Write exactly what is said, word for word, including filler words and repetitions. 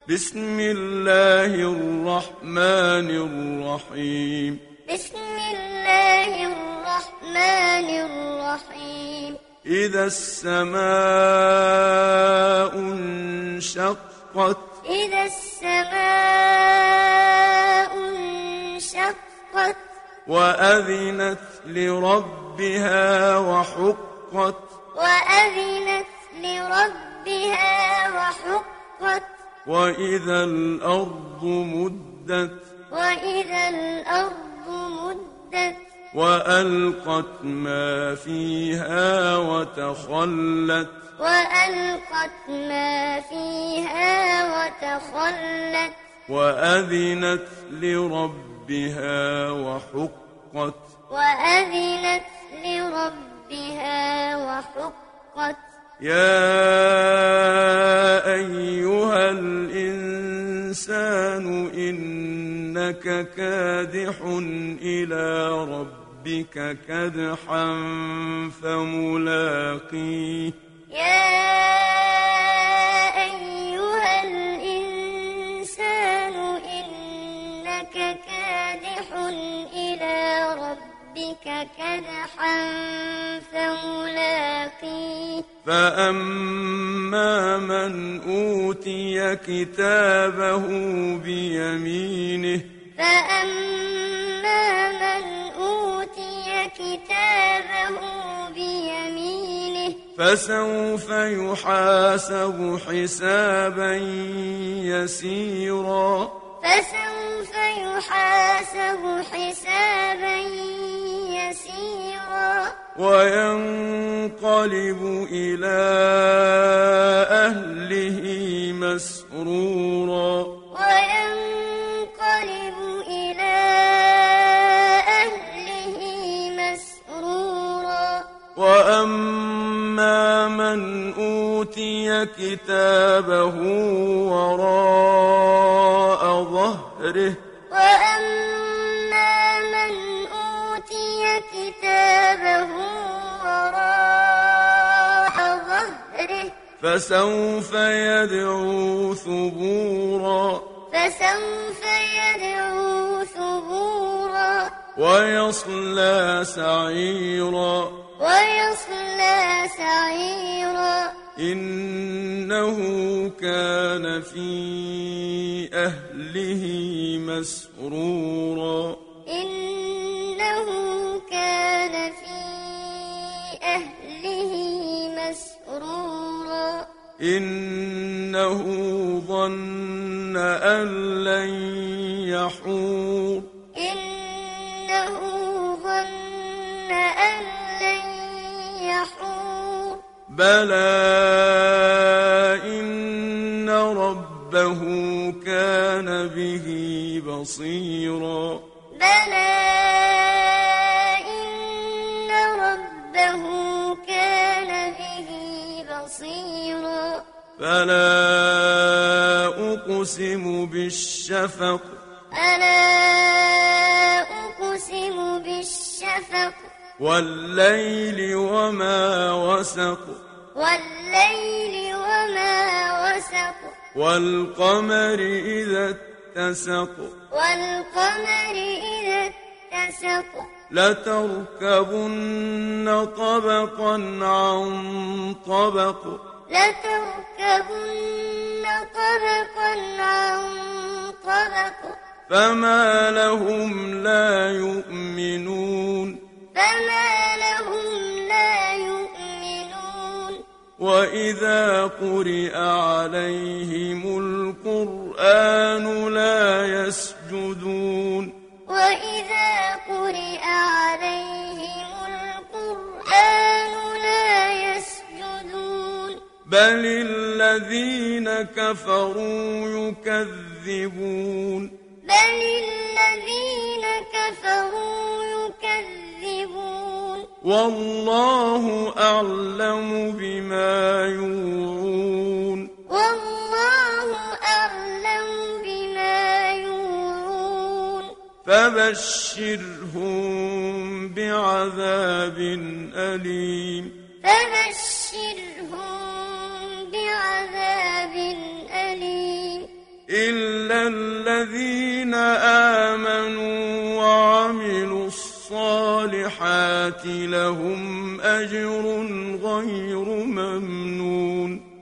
بسم الله الرحمن الرحيم بسم الله الرحمن الرحيم إذا السماء انشقت إذا السماء انشقت وأذنت لربها وحقت وأذنت لربها وحقت وإذا الأرض مدت وإذا الأرض مدت وألقت ما فيها وتخلت وألقت ما فيها وتخلت وأذنت لربها وحقت وأذنت لربها وحقت يا أيها الإنسان إنك كادح إلى ربك كدحا فملاقيه يا أيها الإنسان إنك كادح إلى ربك كدحا فملاقيه فأما من أوتي كتابه بيمينه فأما من أوتي كتابه بيمينه فسوف يحاسب حسابا يسيرا فسوف يحاسب حسابا يسيرا وينقلب إلى أهله مسرورا وينقلب إلى أهله مسرورا وأما من أوتي كتابه وراء ظهره وأما من أوتي كتابه وراء ظهره فسوف يدعو ثبورا فسوف يدعو ثبورا ويصلى سعيرا ويصلى سعيرا إنه كان في أهله مسرورا إنه كان في أهله مسرورا إنه ظن أن لن يحور إنه ظن أن لن يحور بلى إن ربه كان به بصيرا بلى إن ربه كان به بصيرا فلا أقسم بالشفق فلا أقسم بالشفق والليل وما وسق والليل وما وسق والقمر إذا اتسق والقمر إذا اتسق لتركبن طبقا عن طبق لتركبن طبقا عن طبق فما لهم لا يؤمنون فما لهم لا يؤمنون وإذا قرئ عليهم القرآن لا يسجدون وإذا قرئ عليهم القرآن لا يسجدون بل الذين كفروا يكذبون بل الذين كفروا يكذبون والله أعلم بما يوعون والله أعلم بما يوعون فبشرهم بعذاب أليم فبشرهم بعذاب أليم إلا الذين آمنوا وعملوا الصالحات لهم أجر غير ممنون